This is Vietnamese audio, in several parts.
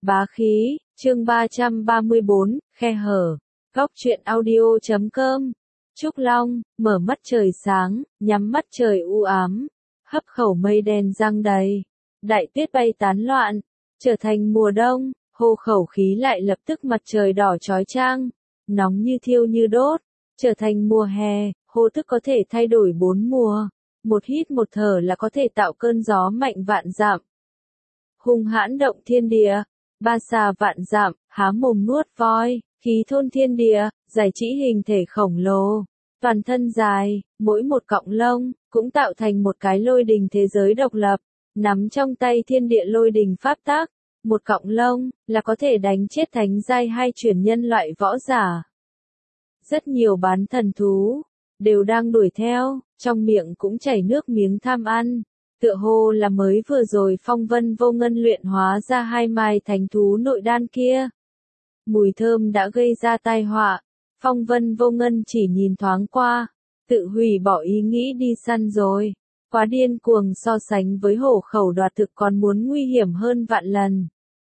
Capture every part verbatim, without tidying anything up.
Bá khí, chương ba trăm ba mươi bốn, khe hở. Góc truyện audio chấm com. Trúc Long, mở mắt trời sáng, nhắm mắt trời u ám. Hấp khẩu mây đen giăng đầy. Đại tuyết bay tán loạn. Trở thành mùa đông, hô khẩu khí lại lập tức mặt trời đỏ chói chang. Nóng như thiêu như đốt. Trở thành mùa hè, hô tức có thể thay đổi bốn mùa. Một hít một thở là có thể tạo cơn gió mạnh vạn dặm. Hung hãn động thiên địa. Ba xà vạn dặm, há mồm nuốt voi, khí thôn thiên địa, giải chỉ hình thể khổng lồ. Toàn thân dài, mỗi một cọng lông, cũng tạo thành một cái lôi đình thế giới độc lập. Nắm trong tay thiên địa lôi đình pháp tắc. Một cọng lông, là có thể đánh chết thánh giai hay chuyển nhân loại võ giả. Rất nhiều bán thần thú, đều đang đuổi theo, trong miệng cũng chảy nước miếng tham ăn. Tựa hồ là mới vừa rồi Phong Vân Vô Ngân luyện hóa ra hai mai thánh thú nội đan kia. Mùi thơm đã gây ra tai họa. Phong Vân Vô Ngân chỉ nhìn thoáng qua, tự hủy bỏ ý nghĩ đi săn rồi. Quá điên cuồng so sánh với hổ khẩu đoạt thực còn muốn nguy hiểm hơn vạn lần.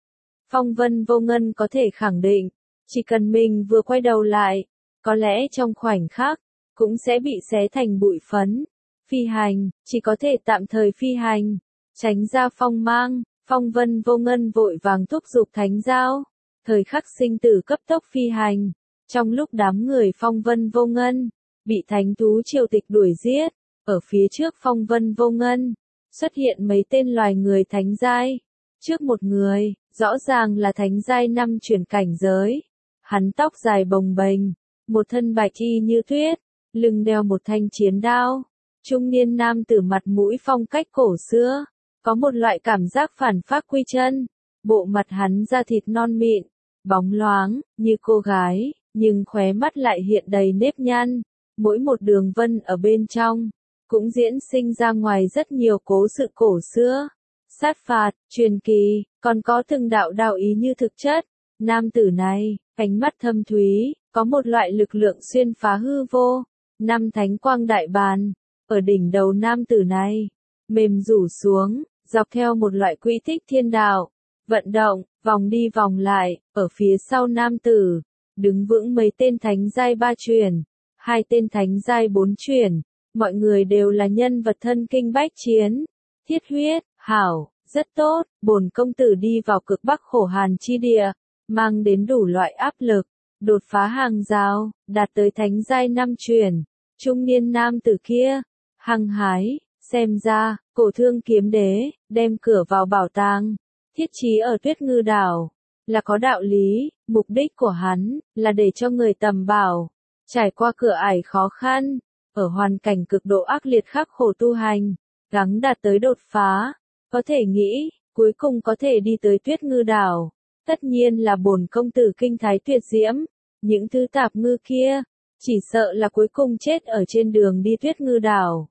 Phong Vân Vô Ngân có thể khẳng định, chỉ cần mình vừa quay đầu lại, có lẽ trong khoảnh khắc, cũng sẽ bị xé thành bụi phấn. Phi hành, chỉ có thể tạm thời phi hành, tránh ra phong mang. Phong Vân Vô Ngân vội vàng thúc giục thánh giao, thời khắc sinh tử cấp tốc phi hành. Trong lúc đám người Phong Vân Vô Ngân bị thánh thú triều tịch đuổi giết, ở phía trước Phong Vân Vô Ngân xuất hiện mấy tên loài người thánh giai. Trước một người, rõ ràng là thánh giai năm chuyển cảnh giới. Hắn tóc dài bồng bềnh, một thân bạch y như tuyết, lưng đeo một thanh chiến đao. Trung niên nam tử mặt mũi phong cách cổ xưa, có một loại cảm giác phản phác quy chân. Bộ mặt hắn da thịt non mịn, bóng loáng, như cô gái, nhưng khóe mắt lại hiện đầy nếp nhăn. Mỗi một đường vân ở bên trong, cũng diễn sinh ra ngoài rất nhiều cố sự cổ xưa. Sát phạt, truyền kỳ, còn có từng đạo đạo ý như thực chất. Nam tử này, ánh mắt thâm thúy, có một loại lực lượng xuyên phá hư vô. Năm thánh quang đại bàn, ở đỉnh đầu nam tử này, mềm rủ xuống, dọc theo một loại quỹ tích thiên đạo, vận động, vòng đi vòng lại, ở phía sau nam tử, đứng vững mấy tên thánh giai ba truyền, hai tên thánh giai bốn truyền, mọi người đều là nhân vật thân kinh bách chiến, thiết huyết, hảo, rất tốt, bổn công tử đi vào cực bắc khổ hàn chi địa, mang đến đủ loại áp lực, đột phá hàng rào, đạt tới thánh giai năm truyền, trung niên nam tử kia, hăng hái, xem ra, cổ thương kiếm đế, đem cửa vào bảo tàng, thiết trí ở Tuyết Ngư Đảo, là có đạo lý. Mục đích của hắn, là để cho người tầm bảo, trải qua cửa ải khó khăn, ở hoàn cảnh cực độ ác liệt khắc khổ tu hành, gắng đạt tới đột phá. Có thể nghĩ, cuối cùng có thể đi tới Tuyết Ngư Đảo, tất nhiên là bổn công tử kinh thái tuyệt diễm. Những thứ tạp ngư kia, chỉ sợ là cuối cùng chết ở trên đường đi Tuyết Ngư Đảo.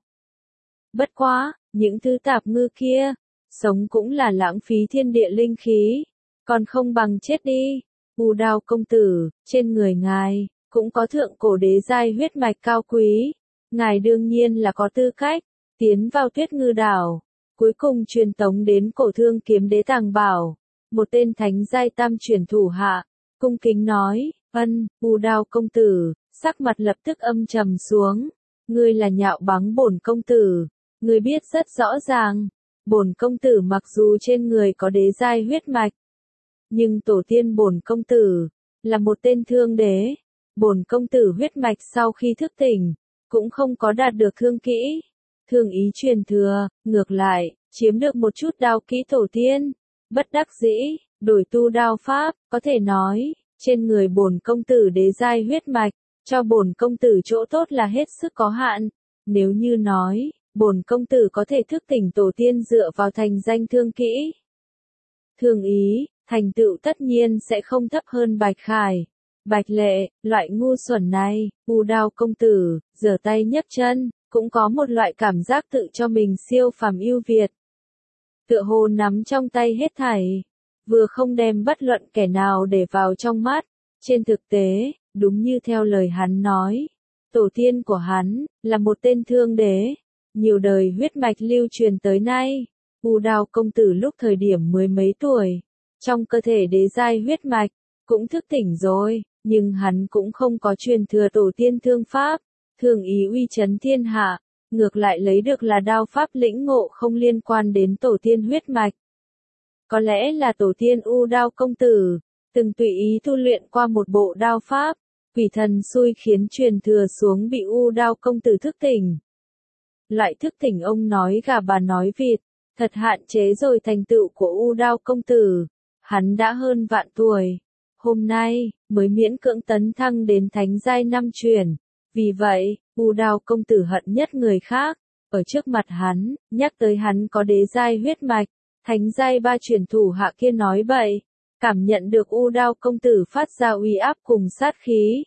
Bất quá, những thứ tạp ngư kia, sống cũng là lãng phí thiên địa linh khí, còn không bằng chết đi. U Đao công tử, trên người ngài, cũng có thượng cổ đế giai huyết mạch cao quý. Ngài đương nhiên là có tư cách, tiến vào Tuyết Ngư Đảo, cuối cùng truyền tống đến cổ thương kiếm đế tàng bảo. Một tên thánh giai tam truyền thủ hạ, cung kính nói, ân, U Đao công tử, sắc mặt lập tức âm trầm xuống. Ngươi là nhạo báng bổn công tử, ngươi biết rất rõ ràng, bổn công tử mặc dù trên người có đế giai huyết mạch, nhưng tổ tiên bổn công tử là một tên thương đế. Bổn công tử huyết mạch sau khi thức tỉnh, cũng không có đạt được thương kỹ, thương ý truyền thừa, ngược lại, chiếm được một chút đao kỹ tổ tiên. Bất đắc dĩ, đổi tu đao pháp, có thể nói, trên người bổn công tử đế giai huyết mạch, cho bổn công tử chỗ tốt là hết sức có hạn. Nếu như nói, bổn công tử có thể thức tỉnh tổ tiên dựa vào thành danh thương kỹ, thương ý, thành tựu tất nhiên sẽ không thấp hơn Bạch Khải, Bạch Lệ, loại ngu xuẩn này. U Đao công tử, giở tay nhấc chân, cũng có một loại cảm giác tự cho mình siêu phàm ưu việt. Tựa hồ nắm trong tay hết thảy, vừa không đem bất luận kẻ nào để vào trong mắt. Trên thực tế, đúng như theo lời hắn nói, tổ tiên của hắn, là một tên thương đế, nhiều đời huyết mạch lưu truyền tới nay. U Đao công tử lúc thời điểm mười mấy tuổi, trong cơ thể đế giai huyết mạch, cũng thức tỉnh rồi, nhưng hắn cũng không có truyền thừa tổ tiên thương pháp, thường ý uy chấn thiên hạ, ngược lại lấy được là đao pháp lĩnh ngộ không liên quan đến tổ tiên huyết mạch. Có lẽ là tổ tiên U Đao công tử, từng tùy ý tu luyện qua một bộ đao pháp, quỷ thần xui khiến truyền thừa xuống bị U Đao công tử thức tỉnh. Loại thức tỉnh ông nói gà bà nói vịt, thật hạn chế rồi thành tựu của U Đao công tử, hắn đã hơn vạn tuổi, hôm nay mới miễn cưỡng tấn thăng đến thánh giai năm truyền, vì vậy, U Đao công tử hận nhất người khác, ở trước mặt hắn, nhắc tới hắn có đế giai huyết mạch, thánh giai ba truyền thủ hạ kia nói bậy, cảm nhận được U Đao công tử phát ra uy áp cùng sát khí,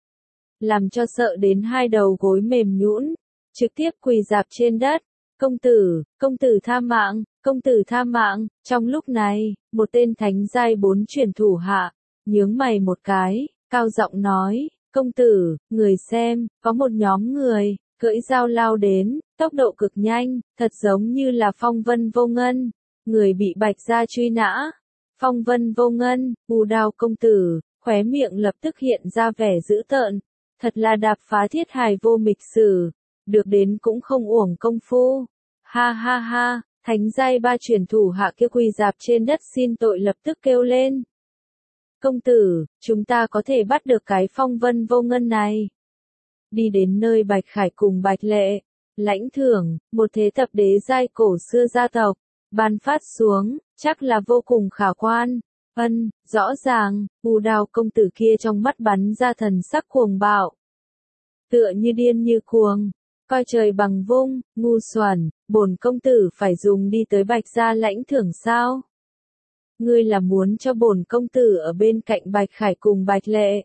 làm cho sợ đến hai đầu gối mềm nhũn, trực tiếp quỳ rạp trên đất. Công tử, công tử tha mạng, công tử tha mạng. Trong lúc này, một tên thánh giai bốn truyền thủ hạ, nhướng mày một cái, cao giọng nói, công tử, người xem, có một nhóm người, cưỡi dao lao đến, tốc độ cực nhanh, thật giống như là Phong Vân Vô Ngân, người bị Bạch gia truy nã. Phong Vân Vô Ngân, U Đao công tử, khóe miệng lập tức hiện ra vẻ dữ tợn, thật là đạp phá thiết hài vô mịch sử, được đến cũng không uổng công phu. Ha ha ha, thánh giai ba truyền thủ hạ kia quỳ rạp trên đất xin tội lập tức kêu lên. Công tử, chúng ta có thể bắt được cái Phong Vân Vô Ngân này. Đi đến nơi Bạch Khải cùng Bạch Lệ, lãnh thưởng, một thế tập đế giai cổ xưa gia tộc, ban phát xuống, chắc là vô cùng khả quan. Ân, rõ ràng, U Đao công tử kia trong mắt bắn ra thần sắc cuồng bạo. Tựa như điên như cuồng, coi trời bằng vung, ngu xuẩn, bổn công tử phải dùng đi tới Bạch gia lãnh thưởng sao? Ngươi là muốn cho bổn công tử ở bên cạnh Bạch Khải cùng Bạch Lệ.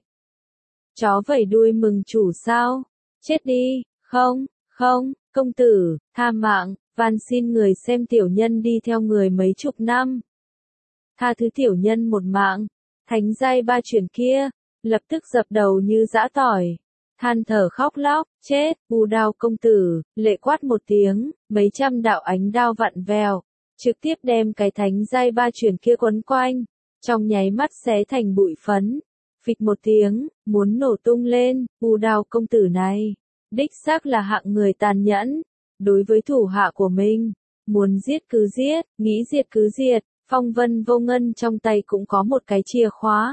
Chó vẩy đuôi mừng chủ sao? Chết đi, không, không, công tử, tha mạng, van xin người xem tiểu nhân đi theo người mấy chục năm. Tha thứ tiểu nhân một mạng, thánh giai ba truyền kia, lập tức dập đầu như giã tỏi. Than thở khóc lóc, chết, U Đao công tử, lệ quát một tiếng, mấy trăm đạo ánh đao vặn vèo, trực tiếp đem cái thánh giai ba truyền kia quấn quanh, trong nháy mắt xé thành bụi phấn, phịch một tiếng, muốn nổ tung lên. U Đao công tử này, đích xác là hạng người tàn nhẫn, đối với thủ hạ của mình, muốn giết cứ giết, nghĩ diệt cứ diệt. Phong Vân Vô Ngân trong tay cũng có một cái chìa khóa.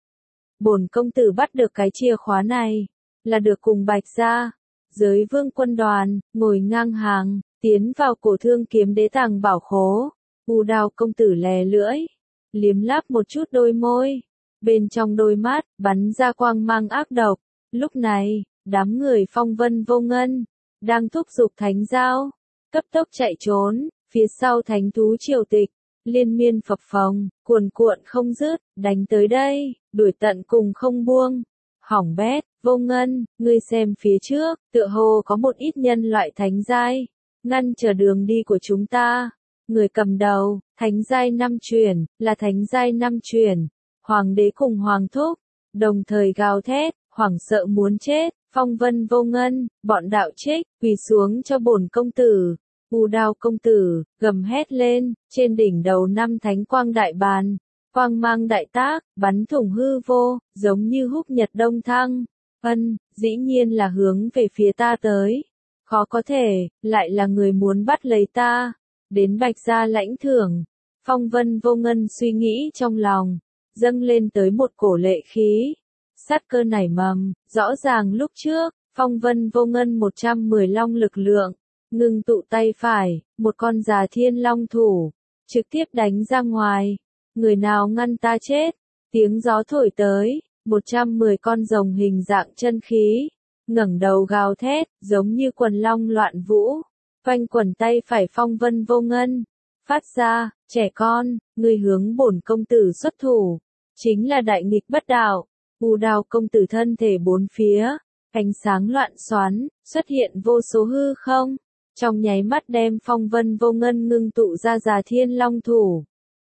Bổn công tử bắt được cái chìa khóa này, là được cùng Bạch gia, giới vương quân đoàn, ngồi ngang hàng, tiến vào cổ thương kiếm đế tàng bảo khố. U Đao công tử lè lưỡi, liếm láp một chút đôi môi, bên trong đôi mắt, bắn ra quang mang ác độc. Lúc này, đám người Phong Vân Vô Ngân, đang thúc giục thánh giao, cấp tốc chạy trốn, phía sau thánh thú triều tịch, liên miên phập phồng, cuồn cuộn không dứt, đánh tới đây, đuổi tận cùng không buông. Hỏng bét, Vô Ngân, ngươi xem phía trước, tựa hồ có một ít nhân loại thánh giai, ngăn trở đường đi của chúng ta. Người cầm đầu, thánh giai năm truyền, là thánh giai năm truyền, hoàng đế cùng hoàng thúc, đồng thời gào thét, hoảng sợ muốn chết. Phong Vân Vô Ngân, bọn đạo trích, quỳ xuống cho bổn công tử. U Đao công tử, gầm hét lên, trên đỉnh đầu năm thánh quang đại bàn, quang mang đại tác, bắn thủng hư vô, giống như húc nhật đông thăng. Ân, dĩ nhiên là hướng về phía ta tới. Khó có thể, lại là người muốn bắt lấy ta. Đến Bạch gia lãnh thưởng. Phong Vân Vô Ngân suy nghĩ trong lòng, dâng lên tới một cổ lệ khí. Sát cơ nảy mầm, rõ ràng lúc trước, Phong Vân Vô Ngân một trăm mười long lực lượng, ngưng tụ tay phải, một con già thiên long thủ, trực tiếp đánh ra ngoài. Người nào ngăn ta chết? Tiếng gió thổi tới, một trăm mười con rồng hình dạng chân khí, ngẩng đầu gào thét, giống như quần long loạn vũ, quanh quần tay phải Phong Vân Vô Ngân, phát ra, trẻ con, ngươi hướng bổn công tử xuất thủ, chính là đại nghịch bất đạo. U Đao công tử thân thể bốn phía, ánh sáng loạn xoắn, xuất hiện vô số hư không, trong nháy mắt đem Phong Vân Vô Ngân ngưng tụ ra già thiên long thủ.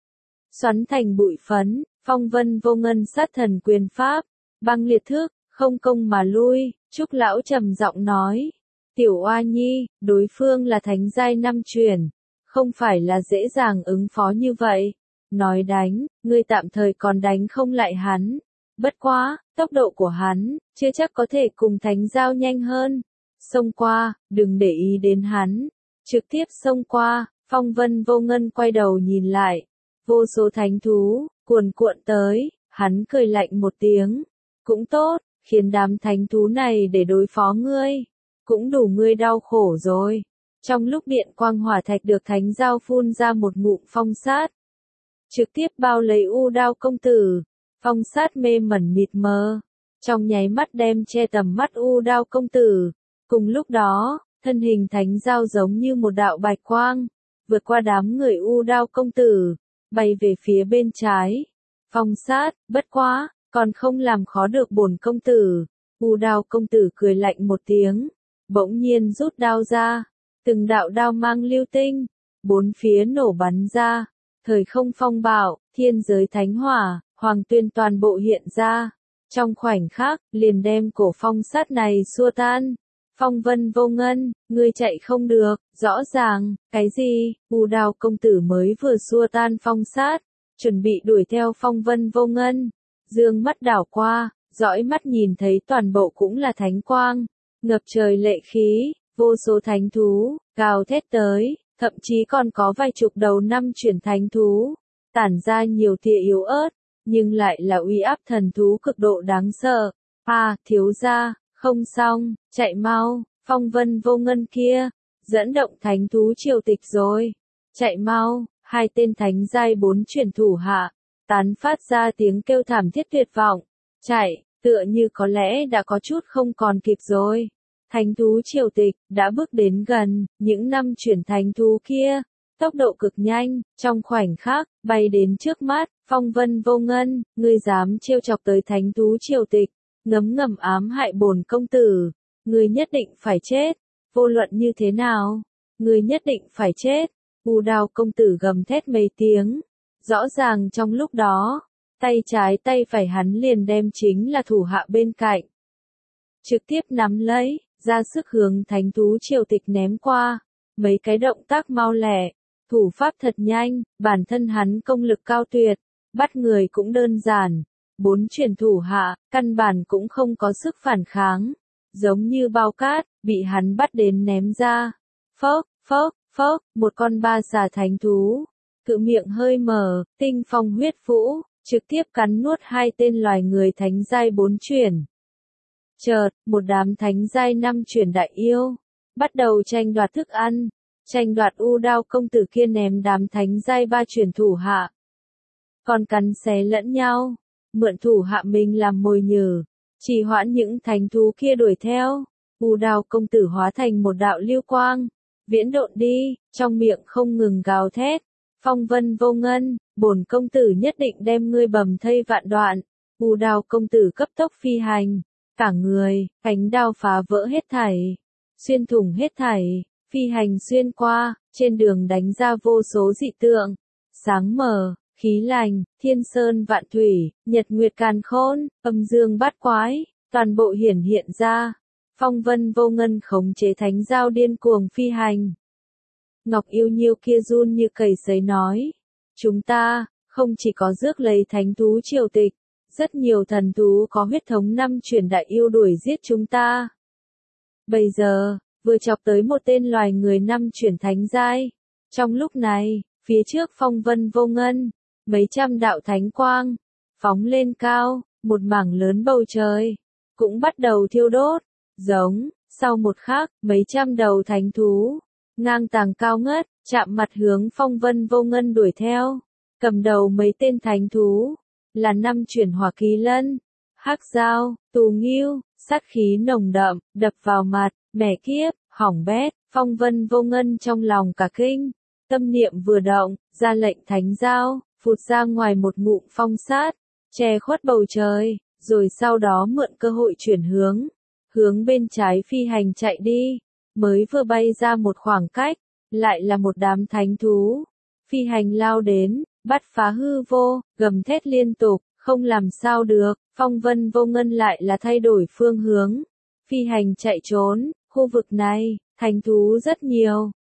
Xoắn thành bụi phấn, Phong Vân Vô Ngân sát thần quyền pháp, băng liệt thức, không công mà lui. Trúc lão trầm giọng nói, tiểu oa nhi, đối phương là thánh giai năm truyền, không phải là dễ dàng ứng phó như vậy. nói đánh, ngươi tạm thời còn đánh không lại hắn. Bất quá, tốc độ của hắn, chưa chắc có thể cùng thánh giao nhanh hơn. Xông qua, đừng để ý đến hắn. Trực tiếp xông qua, Phong Vân Vô Ngân quay đầu nhìn lại. Vô số thánh thú, cuồn cuộn tới, hắn cười lạnh một tiếng. Cũng tốt, khiến đám thánh thú này để đối phó ngươi. Cũng đủ ngươi đau khổ rồi. Trong lúc điện quang hỏa thạch được thánh giao phun ra một ngụm phong sát. Trực tiếp bao lấy U Đao công tử. Phong sát mê mẩn mịt mờ. Trong nháy mắt đem che tầm mắt U Đao công tử. Cùng lúc đó, thân hình thánh giao giống như một đạo bạch quang. Vượt qua đám người U Đao công tử. Bay về phía bên trái. Phong sát, bất quá, còn không làm khó được bổn công tử. U Đao công tử cười lạnh một tiếng. Bỗng nhiên rút đao ra. Từng đạo đao mang lưu tinh. Bốn phía nổ bắn ra. Thời không phong bạo, thiên giới thánh hỏa, hoàng tuyên toàn bộ hiện ra. Trong khoảnh khắc, liền đem cổ phong sát này xua tan. Phong Vân Vô Ngân, ngươi chạy không được, rõ ràng, cái gì, U Đao công tử mới vừa xua tan phong sát, chuẩn bị đuổi theo Phong Vân Vô Ngân. Dương mắt đảo qua, dõi mắt nhìn thấy toàn bộ cũng là thánh quang, ngập trời lệ khí, vô số thánh thú, gào thét tới, thậm chí còn có vài chục đầu năm chuyển thánh thú, tản ra nhiều tia yếu ớt, nhưng lại là uy áp thần thú cực độ đáng sợ. À, thiếu gia, không xong, chạy mau, Phong Vân Vô Ngân kia, dẫn động thánh thú triều tịch rồi. Chạy mau, hai tên thánh giai bốn chuyển thủ hạ, tán phát ra tiếng kêu thảm thiết tuyệt vọng. Chạy, tựa như có lẽ đã có chút không còn kịp rồi. Thánh thú triều tịch, đã bước đến gần, những năm chuyển thánh thú kia, tốc độ cực nhanh, trong khoảnh khắc, bay đến trước mắt, Phong Vân Vô Ngân, ngươi dám trêu chọc tới thánh thú triều tịch, ngấm ngầm ám hại bổn công tử, ngươi nhất định phải chết, vô luận như thế nào, ngươi nhất định phải chết. U Đao công tử gầm thét mấy tiếng, rõ ràng trong lúc đó, tay trái tay phải hắn liền đem chính là thủ hạ bên cạnh. Trực tiếp nắm lấy, ra sức hướng thánh thú triều tịch ném qua, mấy cái động tác mau lẹ, thủ pháp thật nhanh, bản thân hắn công lực cao tuyệt, bắt người cũng đơn giản, bốn truyền thủ hạ, căn bản cũng không có sức phản kháng, giống như bao cát, bị hắn bắt đến ném ra. Phốc, phốc, phốc, một con ba xà thánh thú, cự miệng hơi mở, tinh phong huyết vũ, trực tiếp cắn nuốt hai tên loài người thánh giai bốn chuyển. Chợt, một đám thánh giai năm chuyển đại yêu, bắt đầu tranh đoạt thức ăn, tranh đoạt U Đao công tử kia ném đám thánh giai ba chuyển thủ hạ. Còn cắn xé lẫn nhau, mượn thủ hạ mình làm mồi nhử, trì hoãn những thánh thú kia đuổi theo. U Đao công tử hóa thành một đạo lưu quang, viễn độn đi, trong miệng không ngừng gào thét. Phong Vân Vô Ngân, bổn công tử nhất định đem ngươi bầm thây vạn đoạn. U Đao công tử cấp tốc phi hành, cả người, cánh đao phá vỡ hết thảy, xuyên thủng hết thảy, phi hành xuyên qua, trên đường đánh ra vô số dị tượng, sáng mờ, khí lành, thiên sơn vạn thủy, nhật nguyệt càn khôn, âm dương bát quái, toàn bộ hiển hiện ra. Phong Vân Vô Ngân khống chế thánh giao điên cuồng phi hành. Ngọc Yêu Nhiêu kia run như cầy sấy nói, chúng ta, không chỉ có rước lấy thánh thú triều tịch, rất nhiều thần thú có huyết thống năm chuyển đại yêu đuổi giết chúng ta. Bây giờ, vừa chọc tới một tên loài người năm chuyển thánh giai. Trong lúc này, phía trước Phong Vân Vô Ngân, mấy trăm đạo thánh quang, phóng lên cao, một mảng lớn bầu trời, cũng bắt đầu thiêu đốt, giống, sau một khắc, mấy trăm đầu thánh thú, ngang tàng cao ngất, chạm mặt hướng Phong Vân Vô Ngân đuổi theo, cầm đầu mấy tên thánh thú, là năm chuyển hỏa kỳ lân, hắc dao, tù nghiêu, sát khí nồng đậm, đập vào mặt, mẻ kiếp, hỏng bét. Phong Vân Vô Ngân trong lòng cả kinh, tâm niệm vừa động, ra lệnh thánh giao, phụt ra ngoài một ngụm phong sát, che khuất bầu trời, rồi sau đó mượn cơ hội chuyển hướng, hướng bên trái phi hành chạy đi, mới vừa bay ra một khoảng cách, lại là một đám thánh thú, phi hành lao đến, bắt phá hư vô, gầm thét liên tục, không làm sao được. Phong Vân Vô Ngân lại là thay đổi phương hướng, phi hành chạy trốn. Khu vực này, thánh thú rất nhiều,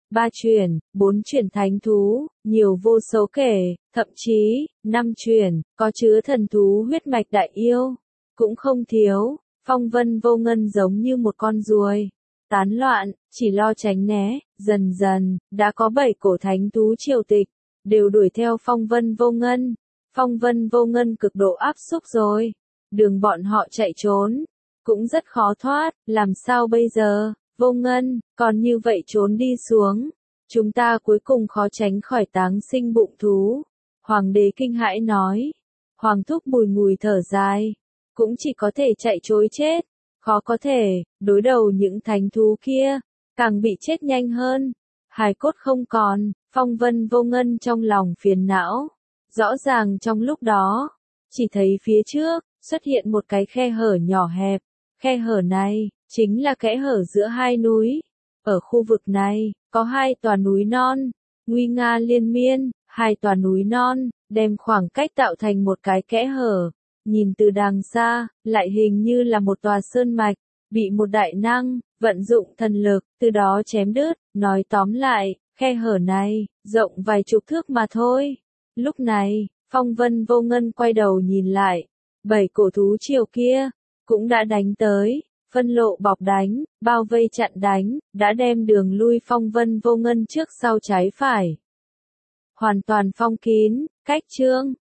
ba chuyển, bốn chuyển thánh thú, nhiều vô số kể, thậm chí, năm chuyển, có chứa thần thú huyết mạch đại yêu, cũng không thiếu. Phong vân vô ngân giống như một con ruồi, tán loạn, chỉ lo tránh né, dần dần, đã có bảy cổ thánh thú triều tịch, đều đuổi theo phong vân vô ngân. Phong vân vô ngân cực độ áp xúc rồi, đường bọn họ chạy trốn, cũng rất khó thoát, làm sao bây giờ, vô ngân, còn như vậy trốn đi xuống, chúng ta cuối cùng khó tránh khỏi táng sinh bụng thú. Hoàng đế kinh hãi nói, Hoàng thúc bùi ngùi thở dài, cũng chỉ có thể chạy trối chết, khó có thể, đối đầu những thánh thú kia, càng bị chết nhanh hơn, hài cốt không còn, phong vân vô ngân trong lòng phiền não, rõ ràng trong lúc đó, chỉ thấy phía trước, xuất hiện một cái khe hở nhỏ hẹp, khe hở này, chính là kẽ hở giữa hai núi, ở khu vực này, có hai tòa núi non, nguy nga liên miên, hai tòa núi non, đem khoảng cách tạo thành một cái kẽ hở. Nhìn từ đàng xa, lại hình như là một tòa sơn mạch, bị một đại năng, vận dụng thần lực, từ đó chém đứt, nói tóm lại, khe hở này, rộng vài chục thước mà thôi. Lúc này, phong vân vô ngân quay đầu nhìn lại, bảy cổ thú triều kia, cũng đã đánh tới, phân lộ bọc đánh, bao vây chặn đánh, đã đem đường lui phong vân vô ngân trước sau trái phải. Hoàn toàn phong kín, cách trương.